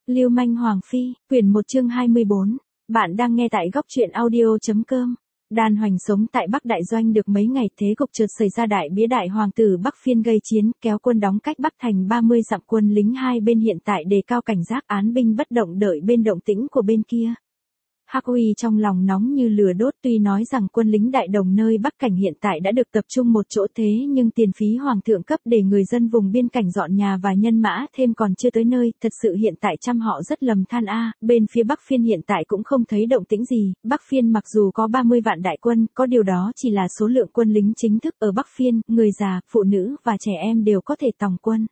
Lưu manh Hoàng Phi, quyển 1 chương 24. Bạn đang nghe tại góc truyện audio.com. Đan Hoành sống tại Bắc Đại Doanh được mấy ngày thế cục chợt xảy ra đại bía đại hoàng tử Bắc Phiên gây chiến, kéo quân đóng cách Bắc thành 30 dặm, quân lính hai bên hiện tại đề cao cảnh giác, án binh bất động đợi bên động tĩnh của bên kia. Hắc Uy trong lòng nóng như lửa đốt, tuy nói rằng quân lính đại đồng nơi Bắc cảnh hiện tại đã được tập trung một chỗ, thế nhưng tiền phí hoàng thượng cấp để người dân vùng biên cảnh dọn nhà và nhân mã thêm còn chưa tới nơi, thật sự hiện tại trăm họ rất lầm than bên phía Bắc Phiên hiện tại cũng không thấy động tĩnh gì. Bắc Phiên mặc dù có 30 vạn đại quân, có điều đó chỉ là số lượng quân lính chính thức. Ở Bắc Phiên, người già, phụ nữ và trẻ em đều có thể tòng quân.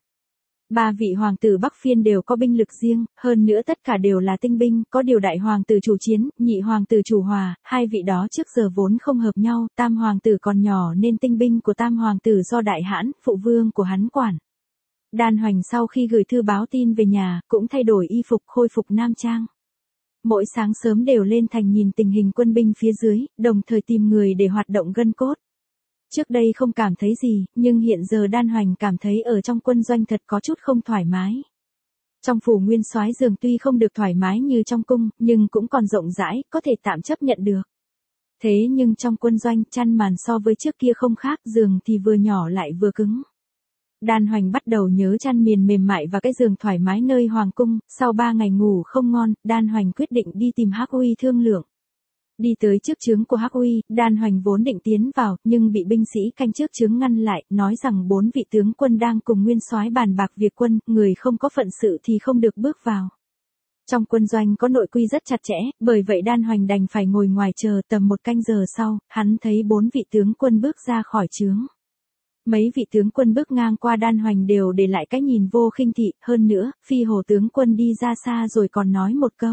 3 vị hoàng tử Bắc Phiên đều có binh lực riêng, hơn nữa tất cả đều là tinh binh, có điều đại hoàng tử chủ chiến, nhị hoàng tử chủ hòa, hai vị đó trước giờ vốn không hợp nhau, tam hoàng tử còn nhỏ nên tinh binh của tam hoàng tử do đại hãn, phụ vương của hắn quản. Đan Hoành sau khi gửi thư báo tin về nhà, cũng thay đổi y phục, khôi phục nam trang. Mỗi sáng sớm đều lên thành nhìn tình hình quân binh phía dưới, đồng thời tìm người để hoạt động gân cốt. Trước đây không cảm thấy gì, nhưng hiện giờ Đan Hoành cảm thấy ở trong quân doanh thật có chút không thoải mái. Trong phủ nguyên soái giường tuy không được thoải mái như trong cung, nhưng cũng còn rộng rãi, có thể tạm chấp nhận được. Thế nhưng trong quân doanh, chăn màn so với trước kia không khác, giường thì vừa nhỏ lại vừa cứng. Đan Hoành bắt đầu nhớ chăn mền mềm mại và cái giường thoải mái nơi hoàng cung. Sau 3 ngày ngủ không ngon, Đan Hoành quyết định đi tìm Hắc Uy thương lượng. Đi tới trước trướng của Hắc Uy, Đan Hoành vốn định tiến vào, nhưng bị binh sĩ canh trước trướng ngăn lại, nói rằng 4 vị tướng quân đang cùng nguyên soái bàn bạc việc quân, người không có phận sự thì không được bước vào. Trong quân doanh có nội quy rất chặt chẽ, bởi vậy Đan Hoành đành phải ngồi ngoài chờ. Tầm 1 canh giờ sau, hắn thấy 4 vị tướng quân bước ra khỏi trướng. Mấy vị tướng quân bước ngang qua Đan Hoành đều để lại cái nhìn vô khinh thị, hơn nữa, Phi Hồ tướng quân đi ra xa rồi còn nói một câu.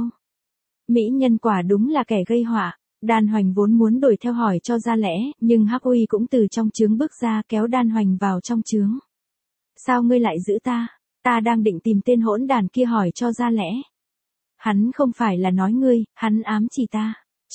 Mỹ nhân quả đúng là kẻ gây họa. Đan Hoành vốn muốn đuổi theo hỏi cho ra lẽ, nhưng Hắc Uy cũng từ trong trướng bước ra kéo Đan Hoành vào trong trướng. Sao ngươi lại giữ ta? Ta đang định tìm tên hỗn đàn kia hỏi cho ra lẽ. Hắn không phải là nói ngươi, hắn ám chỉ ta.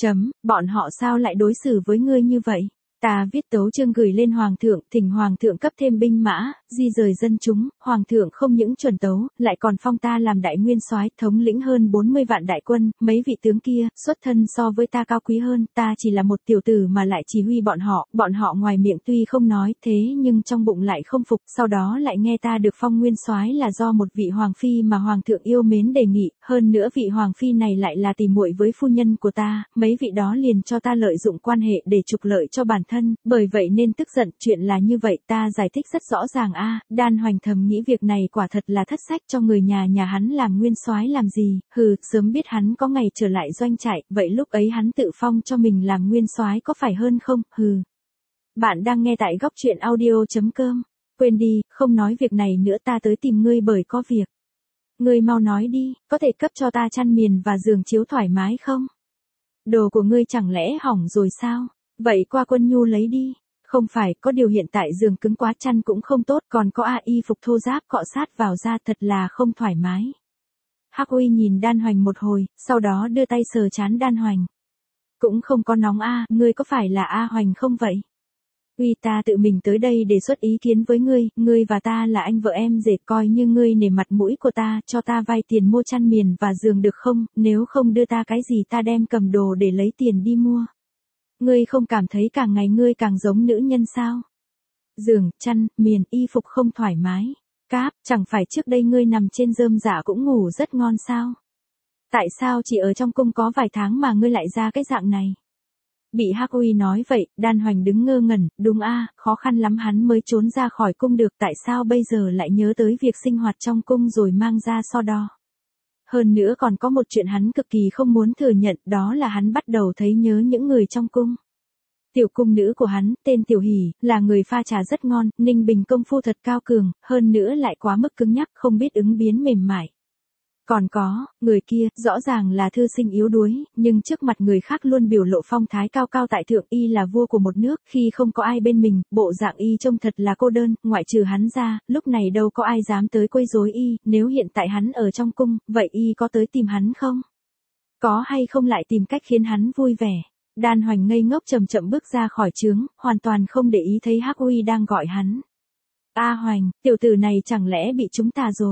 Bọn họ sao lại đối xử với ngươi như vậy? Ta viết tấu chương gửi lên hoàng thượng, thỉnh hoàng thượng cấp thêm binh mã, di rời dân chúng, hoàng thượng không những chuẩn tấu, lại còn phong ta làm đại nguyên soái, thống lĩnh hơn 40 vạn đại quân, mấy vị tướng kia, xuất thân so với ta cao quý hơn, ta chỉ là một tiểu tử mà lại chỉ huy bọn họ ngoài miệng tuy không nói, thế nhưng trong bụng lại không phục, sau đó lại nghe ta được phong nguyên soái là do một vị hoàng phi mà hoàng thượng yêu mến đề nghị, hơn nữa vị hoàng phi này lại là tỉ muội với phu nhân của ta, mấy vị đó liền cho ta lợi dụng quan hệ để trục lợi cho bản thân, bởi vậy nên tức giận. Chuyện là như vậy, ta giải thích rất rõ ràng Đan Hoành thầm nghĩ việc này quả thật là thất sách cho người nhà hắn làm nguyên soái làm gì, sớm biết hắn có ngày trở lại doanh trại, vậy lúc ấy hắn tự phong cho mình làm nguyên soái có phải hơn không, Bạn đang nghe tại góc truyện audio.com, quên đi, không nói việc này nữa, ta tới tìm ngươi bởi có việc. Ngươi mau nói đi, có thể cấp cho ta chăn mền và giường chiếu thoải mái không? Đồ của ngươi chẳng lẽ hỏng rồi sao? Vậy qua quân nhu lấy đi. Không phải, có điều hiện tại giường cứng quá, chăn cũng không tốt, còn có y phục thô ráp cọ sát vào da thật là không thoải mái. Hắc Uy nhìn Đan Hoành một hồi, sau đó đưa tay sờ trán Đan Hoành. Cũng không có nóng ngươi có phải là Hoành không vậy? Uy, ta tự mình tới đây đề xuất ý kiến với ngươi và ta là anh vợ em rể, coi như ngươi nể mặt mũi của ta, cho ta vay tiền mua chăn mền và giường được không, nếu không đưa ta cái gì ta đem cầm đồ để lấy tiền đi mua. Ngươi không cảm thấy càng ngày ngươi càng giống nữ nhân sao? Giường, chăn, miền, y phục không thoải mái. Chẳng phải trước đây ngươi nằm trên rơm rạ cũng ngủ rất ngon sao? Tại sao chỉ ở trong cung có vài tháng mà ngươi lại ra cái dạng này? Bị Hắc Uy nói vậy, Đan Hoành đứng ngơ ngẩn, đúng khó khăn lắm hắn mới trốn ra khỏi cung được, tại sao bây giờ lại nhớ tới việc sinh hoạt trong cung rồi mang ra so đo? Hơn nữa còn có một chuyện hắn cực kỳ không muốn thừa nhận, đó là hắn bắt đầu thấy nhớ những người trong cung. Tiểu cung nữ của hắn, tên Tiểu Hỷ, là người pha trà rất ngon, Ninh Bình công phu thật cao cường, hơn nữa lại quá mức cứng nhắc, không biết ứng biến mềm mại. Còn có, người kia, rõ ràng là thư sinh yếu đuối, nhưng trước mặt người khác luôn biểu lộ phong thái cao cao tại thượng, y là vua của một nước, khi không có ai bên mình, bộ dạng y trông thật là cô đơn, ngoại trừ hắn ra, lúc này đâu có ai dám tới quấy rối y, nếu hiện tại hắn ở trong cung, vậy y có tới tìm hắn không? Có hay không lại tìm cách khiến hắn vui vẻ? Đan Hoành ngây ngốc chậm chậm bước ra khỏi trướng, hoàn toàn không để ý thấy Hắc Uy đang gọi hắn. Hoành, tiểu tử này chẳng lẽ bị chúng ta rồi?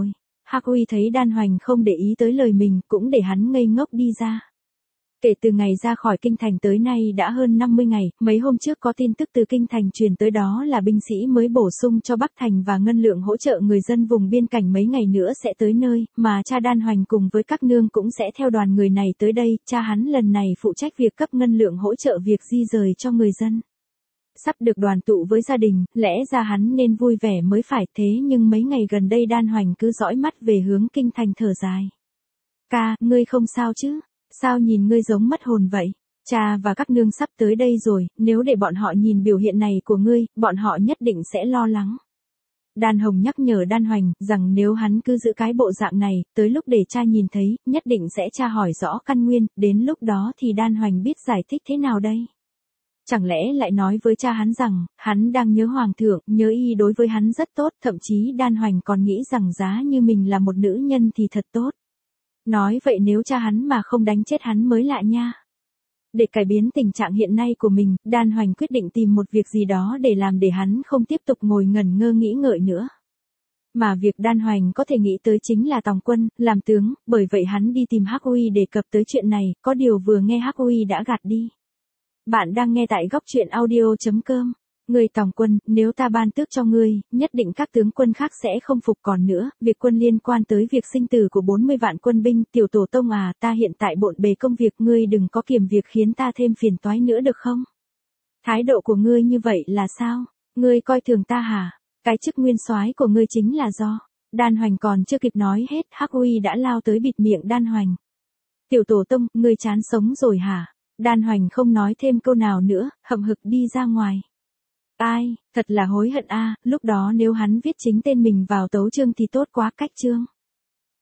Hắc Uy thấy Đan Hoành không để ý tới lời mình, cũng để hắn ngây ngốc đi ra. Kể từ ngày ra khỏi kinh thành tới nay đã hơn 50 ngày, mấy hôm trước có tin tức từ kinh thành truyền tới đó là binh sĩ mới bổ sung cho Bắc Thành và ngân lượng hỗ trợ người dân vùng biên cảnh mấy ngày nữa sẽ tới nơi, mà cha Đan Hoành cùng với các nương cũng sẽ theo đoàn người này tới đây, cha hắn lần này phụ trách việc cấp ngân lượng hỗ trợ việc di rời cho người dân. Sắp được đoàn tụ với gia đình, lẽ ra hắn nên vui vẻ mới phải, thế nhưng mấy ngày gần đây Đan Hoành cứ dõi mắt về hướng kinh thành thở dài. Ca, ngươi không sao chứ? Sao nhìn ngươi giống mất hồn vậy? Cha và các nương sắp tới đây rồi, nếu để bọn họ nhìn biểu hiện này của ngươi, bọn họ nhất định sẽ lo lắng. Đan Hồng nhắc nhở Đan Hoành rằng nếu hắn cứ giữ cái bộ dạng này, tới lúc để cha nhìn thấy, nhất định sẽ tra hỏi rõ căn nguyên, đến lúc đó thì Đan Hoành biết giải thích thế nào đây? Chẳng lẽ lại nói với cha hắn rằng, hắn đang nhớ hoàng thượng, nhớ y đối với hắn rất tốt, thậm chí Đan Hoành còn nghĩ rằng giá như mình là một nữ nhân thì thật tốt. Nói vậy nếu cha hắn mà không đánh chết hắn mới lạ nha. Để cải biến tình trạng hiện nay của mình, Đan Hoành quyết định tìm một việc gì đó để làm để hắn không tiếp tục ngồi ngẩn ngơ nghĩ ngợi nữa. Mà việc Đan Hoành có thể nghĩ tới chính là tòng quân, làm tướng, bởi vậy hắn đi tìm Hắc Uy đề cập tới chuyện này, có điều vừa nghe Hắc Uy đã gạt đi. Bạn đang nghe tại góc truyện audio.com. Ngươi tòng quân, nếu ta ban tước cho ngươi, nhất định các tướng quân khác sẽ không phục còn nữa, việc quân liên quan tới việc sinh tử của 40 vạn quân binh, tiểu tổ tông à, ta hiện tại bộn bề công việc, ngươi đừng có kiềm việc khiến ta thêm phiền toái nữa được không? Thái độ của ngươi như vậy là sao? Ngươi coi thường ta hả? Cái chức nguyên soái của ngươi chính là do. Đan Hoành còn chưa kịp nói hết, Hắc Uy đã lao tới bịt miệng Đan Hoành. Tiểu tổ tông, ngươi chán sống rồi hả? Đan Hoành không nói thêm câu nào nữa, hậm hực đi ra ngoài. Ai, thật là hối hận a, lúc đó nếu hắn viết chính tên mình vào tấu chương thì tốt quá, cách chương.